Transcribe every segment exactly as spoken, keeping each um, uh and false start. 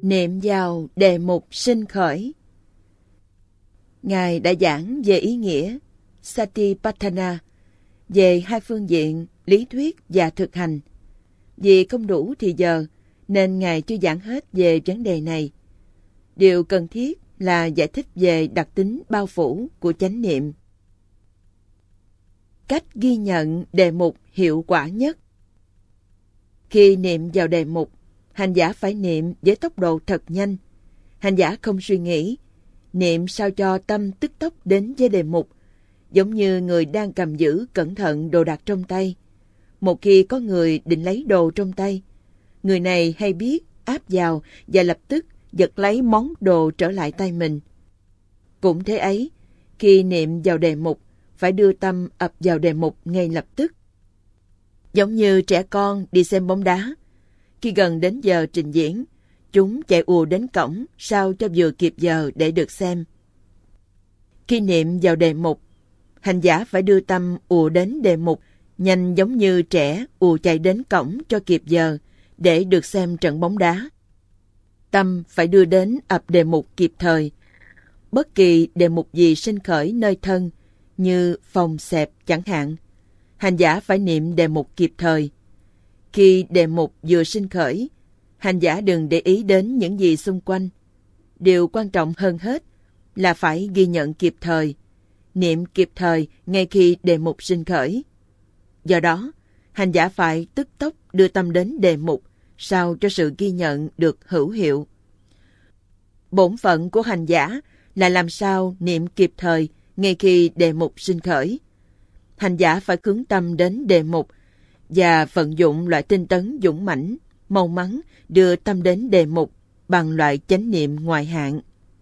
Niệm vào đề mục sinh khởi. Ngài đã giảng về ý nghĩa Satipatthana, về hai phương diện lý thuyết và thực hành. Vì không đủ thì giờ, nên Ngài chưa giảng hết về vấn đề này. Điều cần thiết là giải thích về đặc tính bao phủ của chánh niệm. Cách ghi nhận đề mục hiệu quả nhất. Khi niệm vào đề mục, hành giả phải niệm với tốc độ thật nhanh. Hành giả không suy nghĩ, niệm sao cho tâm tức tốc đến với đề mục, giống như người đang cầm giữ cẩn thận đồ đạc trong tay. Một khi có người định lấy đồ trong tay, người này hay biết áp vào và lập tức giật lấy món đồ trở lại tay mình. Cũng thế ấy, khi niệm vào đề mục, phải đưa tâm ập vào đề mục ngay lập tức. Giống như trẻ con đi xem bóng đá, khi gần đến giờ trình diễn, chúng chạy ùa đến cổng sao cho vừa kịp giờ để được xem. Khi niệm vào đề mục, hành giả phải đưa tâm ùa đến đề mục, nhanh giống như trẻ ùa chạy đến cổng cho kịp giờ để được xem trận bóng đá. Tâm phải đưa đến ập đề mục kịp thời. Bất kỳ đề mục gì sinh khởi nơi thân, như phòng xẹp chẳng hạn, hành giả phải niệm đề mục kịp thời. Khi đề mục vừa sinh khởi, hành giả đừng để ý đến những gì xung quanh. Điều quan trọng hơn hết là phải ghi nhận kịp thời, niệm kịp thời ngay khi đề mục sinh khởi. Do đó, hành giả phải tức tốc đưa tâm đến đề mục, sao cho sự ghi nhận được hữu hiệu. Bổn phận của hành giả là làm sao niệm kịp thời ngay khi đề mục sinh khởi. Hành giả phải hướng tâm đến đề mục và vận dụng loại tinh tấn dũng mãnh, mau mắn đưa tâm đến đề mục bằng loại chánh niệm ngoại hạng.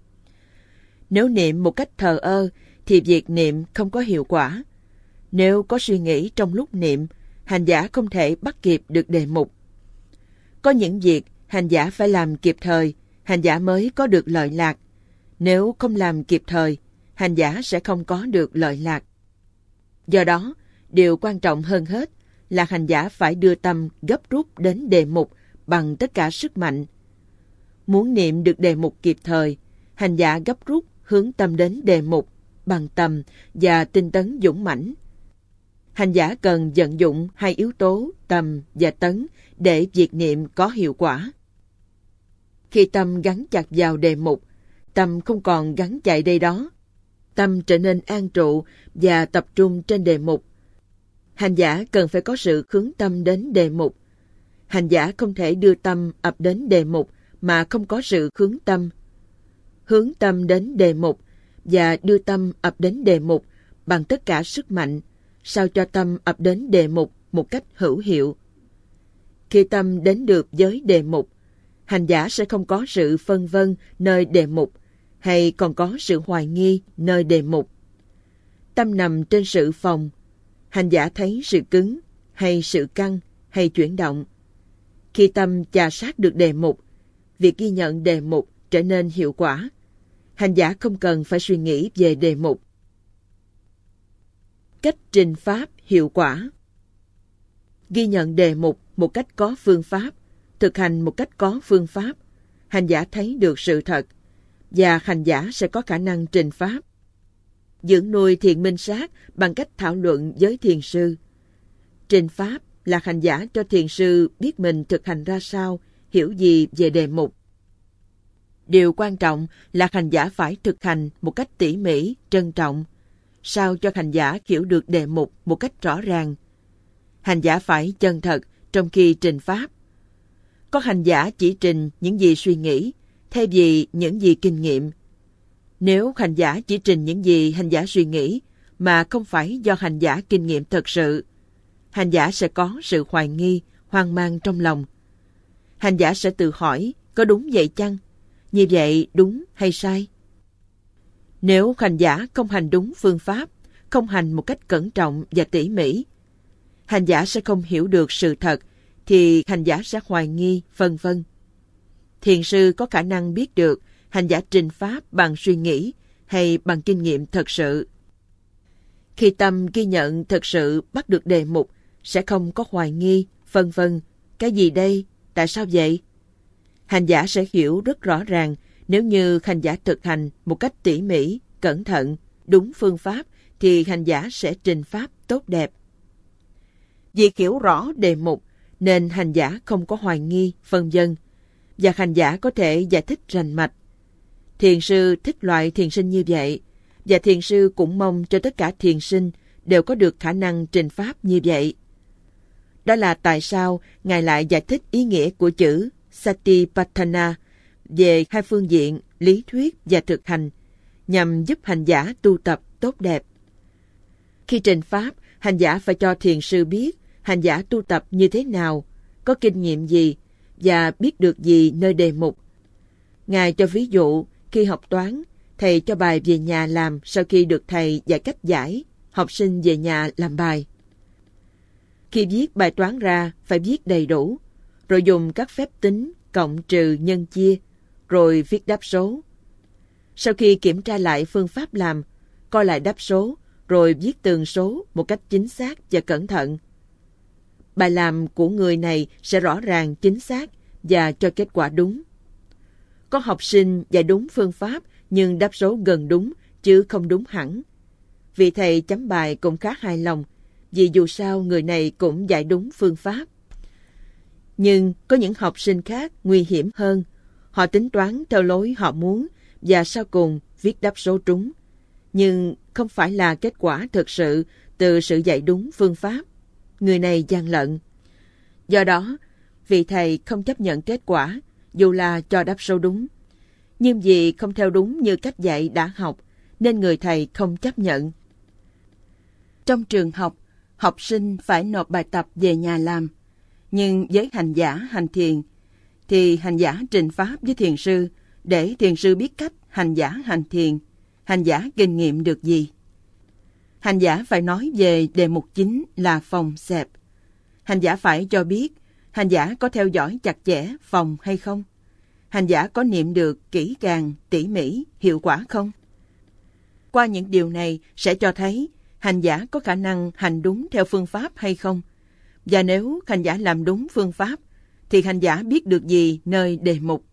Nếu niệm một cách thờ ơ thì việc niệm không có hiệu quả. Nếu có suy nghĩ trong lúc niệm, hành giả không thể bắt kịp được đề mục. Có những việc hành giả phải làm kịp thời, hành giả mới có được lợi lạc. Nếu không làm kịp thời, hành giả sẽ không có được lợi lạc. Do đó, điều quan trọng hơn hết là hành giả phải đưa tâm gấp rút đến đề mục bằng tất cả sức mạnh. Muốn niệm được đề mục kịp thời, hành giả gấp rút hướng tâm đến đề mục bằng tầm và tinh tấn dũng mãnh. Hành giả cần vận dụng hai yếu tố tầm và tấn để việc niệm có hiệu quả. Khi tâm gắn chặt vào đề mục, tâm không còn gắn chạy đây đó. Tâm trở nên an trụ và tập trung trên đề mục. Hành giả cần phải có sự hướng tâm đến đề mục. Hành giả không thể đưa tâm ập đến đề mục mà không có sự hướng tâm. Hướng tâm đến đề mục và đưa tâm ập đến đề mục bằng tất cả sức mạnh, sao cho tâm ập đến đề mục một cách hữu hiệu. Khi tâm đến được với đề mục, hành giả sẽ không có sự phân vân nơi đề mục, hay còn có sự hoài nghi nơi đề mục. Tâm nằm trên sự phòng, hành giả thấy sự cứng, hay sự căng, hay chuyển động. Khi tâm chà sát được đề mục, việc ghi nhận đề mục trở nên hiệu quả. Hành giả không cần phải suy nghĩ về đề mục. Cách trình pháp hiệu quả. Ghi nhận đề mục một cách có phương pháp, thực hành một cách có phương pháp, hành giả thấy được sự thật, và hành giả sẽ có khả năng trình pháp. Dưỡng nuôi thiền minh sát bằng cách thảo luận với thiền sư. Trình pháp là hành giả cho thiền sư biết mình thực hành ra sao, hiểu gì về đề mục. Điều quan trọng là hành giả phải thực hành một cách tỉ mỉ, trân trọng, sao cho hành giả hiểu được đề mục một cách rõ ràng. Hành giả phải chân thật trong khi trình pháp. Có hành giả chỉ trình những gì suy nghĩ, thay vì những gì kinh nghiệm. Nếu hành giả chỉ trình những gì hành giả suy nghĩ, mà không phải do hành giả kinh nghiệm thật sự, hành giả sẽ có sự hoài nghi, hoang mang trong lòng. Hành giả sẽ tự hỏi, có đúng vậy chăng? Như vậy đúng hay sai? Nếu hành giả không hành đúng phương pháp, không hành một cách cẩn trọng và tỉ mỉ, hành giả sẽ không hiểu được sự thật, thì hành giả sẽ hoài nghi, vân vân. Thiền sư có khả năng biết được hành giả trình pháp bằng suy nghĩ hay bằng kinh nghiệm thật sự. Khi tâm ghi nhận thật sự bắt được đề mục, sẽ không có hoài nghi, vân vân. Cái gì đây? Tại sao vậy? Hành giả sẽ hiểu rất rõ ràng nếu như hành giả thực hành một cách tỉ mỉ, cẩn thận, đúng phương pháp thì hành giả sẽ trình pháp tốt đẹp. Vì hiểu rõ đề mục nên hành giả không có hoài nghi, phân vân, và hành giả có thể giải thích rành mạch. Thiền sư thích loại thiền sinh như vậy, và thiền sư cũng mong cho tất cả thiền sinh đều có được khả năng trình pháp như vậy. Đó là tại sao Ngài lại giải thích ý nghĩa của chữ Satipatthana về hai phương diện lý thuyết và thực hành, nhằm giúp hành giả tu tập tốt đẹp. Khi trình pháp, hành giả phải cho thiền sư biết hành giả tu tập như thế nào, có kinh nghiệm gì và biết được gì nơi đề mục. Ngài cho ví dụ, khi học toán, thầy cho bài về nhà làm sau khi được thầy dạy cách giải, học sinh về nhà làm bài. Khi viết bài toán ra, phải viết đầy đủ, rồi dùng các phép tính, cộng trừ, nhân chia, rồi viết đáp số. Sau khi kiểm tra lại phương pháp làm, coi lại đáp số, rồi viết từng số một cách chính xác và cẩn thận. Bài làm của người này sẽ rõ ràng, chính xác và cho kết quả đúng. Có học sinh dạy đúng phương pháp nhưng đáp số gần đúng chứ không đúng hẳn. Vị thầy chấm bài cũng khá hài lòng, vì dù sao người này cũng dạy đúng phương pháp. Nhưng có những học sinh khác nguy hiểm hơn. Họ tính toán theo lối họ muốn và sau cùng viết đáp số trúng. Nhưng không phải là kết quả thực sự từ sự dạy đúng phương pháp. Người này gian lận. Do đó, vị thầy không chấp nhận kết quả, dù là cho đáp số đúng. Nhưng vì không theo đúng như cách dạy đã học, nên người thầy không chấp nhận. Trong trường học, học sinh phải nộp bài tập về nhà làm. Nhưng với hành giả hành thiền, thì hành giả trình pháp với thiền sư, để thiền sư biết cách hành giả hành thiền, hành giả kinh nghiệm được gì. Hành giả phải nói về đề mục chính là phòng xẹp. Hành giả phải cho biết hành giả có theo dõi chặt chẽ phòng hay không. Hành giả có niệm được kỹ càng, tỉ mỉ, hiệu quả không. Qua những điều này sẽ cho thấy hành giả có khả năng hành đúng theo phương pháp hay không. Và nếu hành giả làm đúng phương pháp, thì hành giả biết được gì nơi đề mục.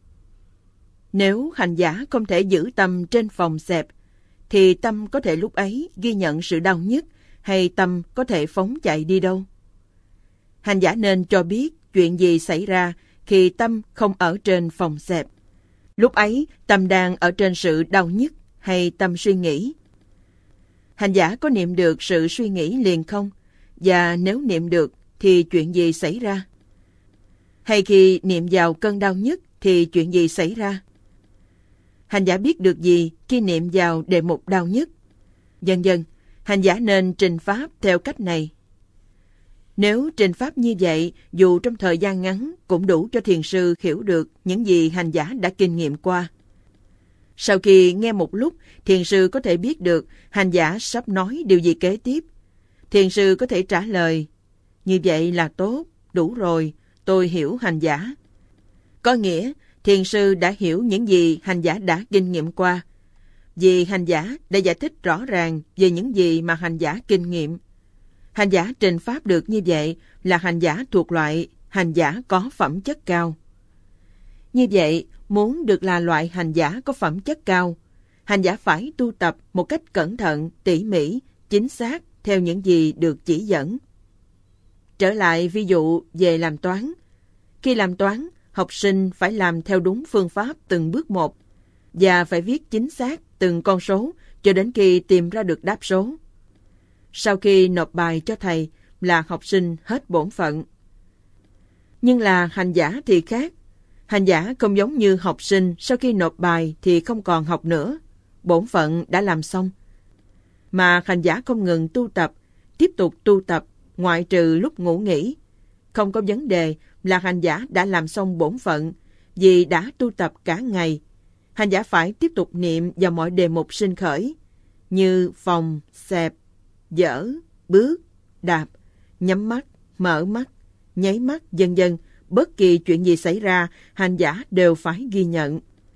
Nếu hành giả không thể giữ tâm trên phòng xẹp, thì tâm có thể lúc ấy ghi nhận sự đau nhức, hay tâm có thể phóng chạy đi đâu. Hành giả nên cho biết chuyện gì xảy ra khi tâm không ở trên phòng xẹp. Lúc ấy tâm đang ở trên sự đau nhức hay tâm suy nghĩ. Hành giả có niệm được sự suy nghĩ liền không? Và nếu niệm được thì chuyện gì xảy ra? Hay khi niệm vào cơn đau nhức thì chuyện gì xảy ra? Hành giả biết được gì khi niệm vào đề mục đau nhức? Dần dần, hành giả nên trình pháp theo cách này. Nếu trình pháp như vậy, dù trong thời gian ngắn cũng đủ cho thiền sư hiểu được những gì hành giả đã kinh nghiệm qua. Sau khi nghe một lúc, thiền sư có thể biết được hành giả sắp nói điều gì kế tiếp. Thiền sư có thể trả lời, như vậy là tốt, đủ rồi, tôi hiểu hành giả. Có nghĩa, thiền sư đã hiểu những gì hành giả đã kinh nghiệm qua, vì hành giả đã giải thích rõ ràng về những gì mà hành giả kinh nghiệm. Hành giả trình pháp được như vậy là hành giả thuộc loại hành giả có phẩm chất cao. Như vậy, muốn được là loại hành giả có phẩm chất cao, hành giả phải tu tập một cách cẩn thận, tỉ mỉ, chính xác theo những gì được chỉ dẫn. Trở lại ví dụ về làm toán. Khi làm toán, học sinh phải làm theo đúng phương pháp từng bước một và phải viết chính xác từng con số cho đến khi tìm ra được đáp số. Sau khi nộp bài cho thầy là học sinh hết bổn phận. Nhưng là hành giả thì khác. Hành giả không giống như học sinh sau khi nộp bài thì không còn học nữa. Bổn phận đã làm xong. Mà hành giả không ngừng tu tập, tiếp tục tu tập, ngoại trừ lúc ngủ nghỉ. Không có vấn đề là hành giả đã làm xong bổn phận vì đã tu tập cả ngày. Hành giả phải tiếp tục niệm vào mọi đề mục sinh khởi như phòng, xẹp, dở, bước, đạp, nhắm mắt, mở mắt, nháy mắt, vân vân. Bất kỳ chuyện gì xảy ra, hành giả đều phải ghi nhận.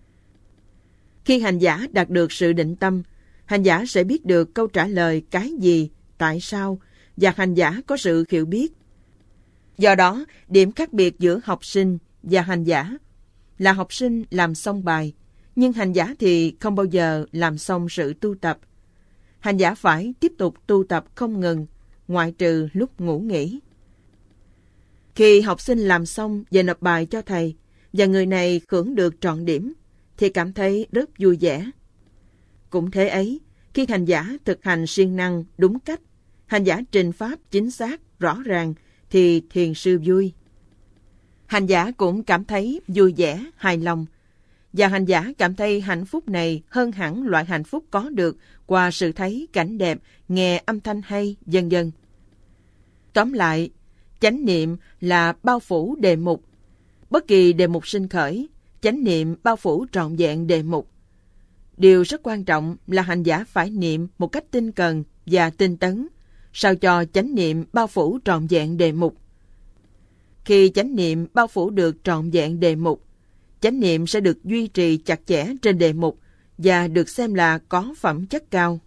Khi hành giả đạt được sự định tâm, hành giả sẽ biết được câu trả lời cái gì, tại sao, và hành giả có sự hiểu biết. Do đó, điểm khác biệt giữa học sinh và hành giả là học sinh làm xong bài, nhưng hành giả thì không bao giờ làm xong sự tu tập. Hành giả phải tiếp tục tu tập không ngừng, ngoại trừ lúc ngủ nghỉ. Khi học sinh làm xong và nộp bài cho thầy, và người này hưởng được trọn điểm, thì cảm thấy rất vui vẻ. Cũng thế ấy, khi hành giả thực hành siêng năng đúng cách, hành giả trình pháp chính xác, rõ ràng, thì thiền sư vui. Hành giả cũng cảm thấy vui vẻ, hài lòng, và hành giả cảm thấy hạnh phúc này hơn hẳn loại hạnh phúc có được qua sự thấy cảnh đẹp, nghe âm thanh hay, vân vân. Tóm lại, chánh niệm là bao phủ đề mục. Bất kỳ đề mục sinh khởi, chánh niệm bao phủ trọn vẹn đề mục. Điều rất quan trọng là hành giả phải niệm một cách tinh cần và tinh tấn, sao cho chánh niệm bao phủ trọn vẹn đề mục. Khi chánh niệm bao phủ được trọn vẹn đề mục, chánh niệm sẽ được duy trì chặt chẽ trên đề mục và được xem là có phẩm chất cao.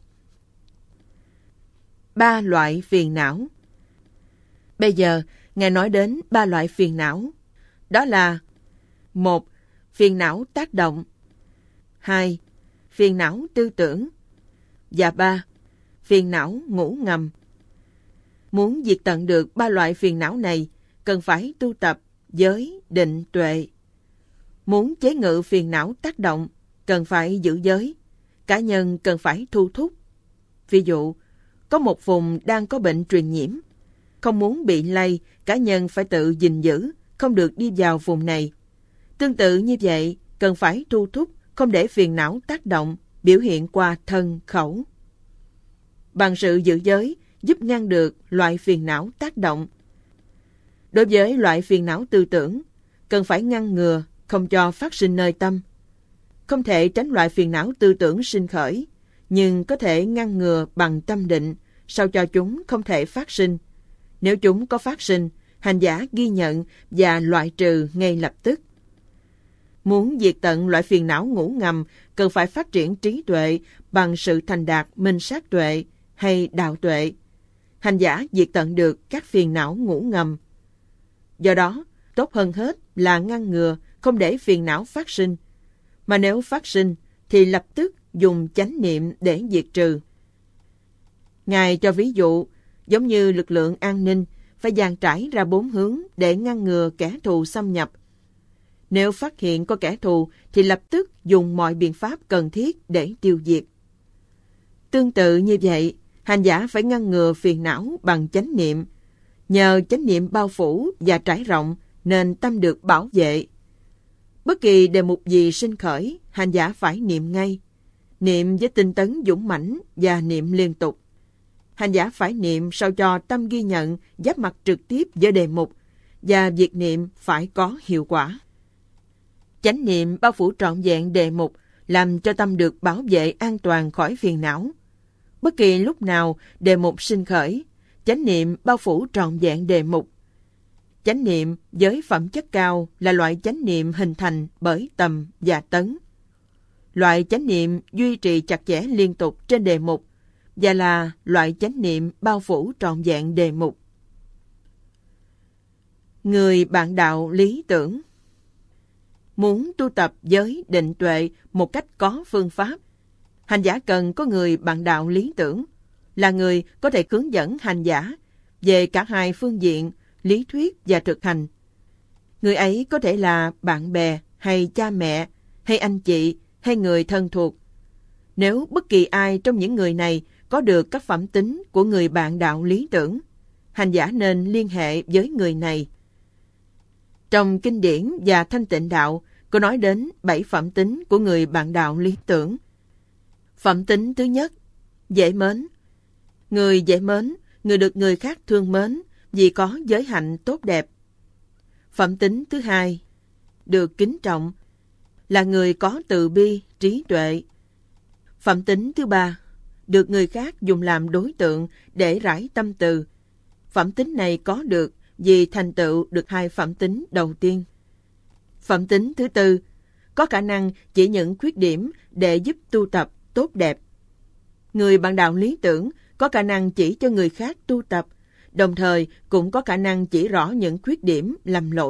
Ba loại phiền não. Bây giờ, Ngài nói đến ba loại phiền não. Đó là: một. Phiền não tác động. Hai. Phiền não tư tưởng. Và ba. Phiền não ngủ ngầm. Muốn diệt tận được ba loại phiền não này, cần phải tu tập giới, định, tuệ. Muốn chế ngự phiền não tác động, cần phải giữ giới. Cá nhân cần phải thu thúc. Ví dụ, có một vùng đang có bệnh truyền nhiễm. Không muốn bị lây, cá nhân phải tự gìn giữ, không được đi vào vùng này. Tương tự như vậy, cần phải thu thúc, không để phiền não tác động, biểu hiện qua thân, khẩu. Bằng sự giữ giới, giúp ngăn được loại phiền não tác động. Đối với loại phiền não tư tưởng, cần phải ngăn ngừa, không cho phát sinh nơi tâm. Không thể tránh loại phiền não tư tưởng sinh khởi, nhưng có thể ngăn ngừa bằng tâm định, sao cho chúng không thể phát sinh. Nếu chúng có phát sinh, hành giả ghi nhận và loại trừ ngay lập tức. Muốn diệt tận loại phiền não ngủ ngầm, cần phải phát triển trí tuệ bằng sự thành đạt minh sát tuệ hay đạo tuệ. Hành giả diệt tận được các phiền não ngủ ngầm. Do đó, tốt hơn hết là ngăn ngừa, không để phiền não phát sinh. Mà nếu phát sinh, thì lập tức dùng chánh niệm để diệt trừ. Ngài cho ví dụ, giống như lực lượng an ninh phải dàn trải ra bốn hướng để ngăn ngừa kẻ thù xâm nhập. Nếu phát hiện có kẻ thù thì lập tức dùng mọi biện pháp cần thiết để tiêu diệt. Tương tự như vậy, hành giả phải ngăn ngừa phiền não bằng chánh niệm. Nhờ chánh niệm bao phủ và trải rộng nên tâm được bảo vệ. Bất kỳ đề mục gì sinh khởi, hành giả phải niệm ngay. Niệm với tinh tấn dũng mãnh và niệm liên tục. Hành giả phải niệm sao cho tâm ghi nhận giáp mặt trực tiếp với đề mục, và việc niệm phải có hiệu quả. Chánh niệm bao phủ trọn vẹn đề mục, làm cho tâm được bảo vệ an toàn khỏi phiền não. Bất kỳ lúc nào đề mục sinh khởi, chánh niệm bao phủ trọn vẹn đề mục. Chánh niệm với phẩm chất cao là loại chánh niệm hình thành bởi tầm và tấn. Loại chánh niệm duy trì chặt chẽ liên tục trên đề mục, và là loại chánh niệm bao phủ trọn vẹn đề mục. Người bạn đạo lý tưởng. Muốn tu tập giới định tuệ một cách có phương pháp, hành giả cần có người bạn đạo lý tưởng, là người có thể hướng dẫn hành giả về cả hai phương diện lý thuyết và thực hành. Người ấy có thể là bạn bè hay cha mẹ hay anh chị hay người thân thuộc. Nếu bất kỳ ai trong những người này có được các phẩm tính của người bạn đạo lý tưởng, hành giả nên liên hệ với người này. Trong kinh điển và Thanh Tịnh Đạo có nói đến bảy phẩm tính của người bạn đạo lý tưởng. Phẩm tính thứ nhất, dễ mến. Người dễ mến, người được người khác thương mến vì có giới hạnh tốt đẹp. Phẩm tính thứ hai, được kính trọng, là người có từ bi, trí tuệ. Phẩm tính thứ ba, được người khác dùng làm đối tượng để rải tâm từ. Phẩm tính này có được vì thành tựu được hai phẩm tính đầu tiên. Phẩm tính thứ tư, có khả năng chỉ những khuyết điểm để giúp tu tập tốt đẹp. Người bạn đạo lý tưởng có khả năng chỉ cho người khác tu tập, đồng thời cũng có khả năng chỉ rõ những khuyết điểm lầm lỗi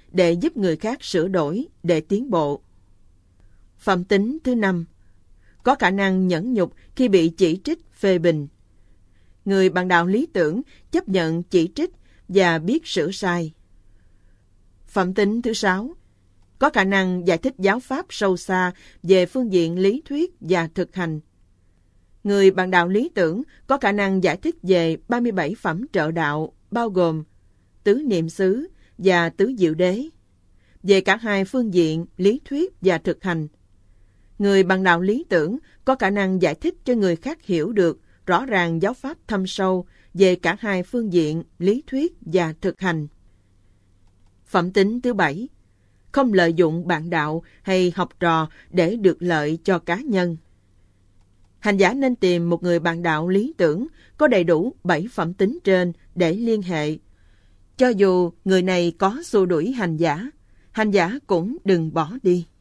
để giúp người khác sửa đổi, để tiến bộ. Phẩm tính thứ năm, có khả năng nhẫn nhục khi bị chỉ trích, phê bình. Người bạn đạo lý tưởng chấp nhận chỉ trích và biết sửa sai. Phẩm tính thứ sáu, có khả năng giải thích giáo pháp sâu xa về phương diện lý thuyết và thực hành. Người bạn đạo lý tưởng có khả năng giải thích về ba mươi bảy phẩm trợ đạo, bao gồm tứ niệm xứ và tứ diệu đế, về cả hai phương diện lý thuyết và thực hành. Người bạn đạo lý tưởng có khả năng giải thích cho người khác hiểu được rõ ràng giáo pháp thâm sâu về cả hai phương diện lý thuyết và thực hành. Phẩm tính thứ bảy, không lợi dụng bạn đạo hay học trò để được lợi cho cá nhân. Hành giả nên tìm một người bạn đạo lý tưởng có đầy đủ bảy phẩm tính trên để liên hệ. Cho dù người này có xua đuổi hành giả, hành giả cũng đừng bỏ đi.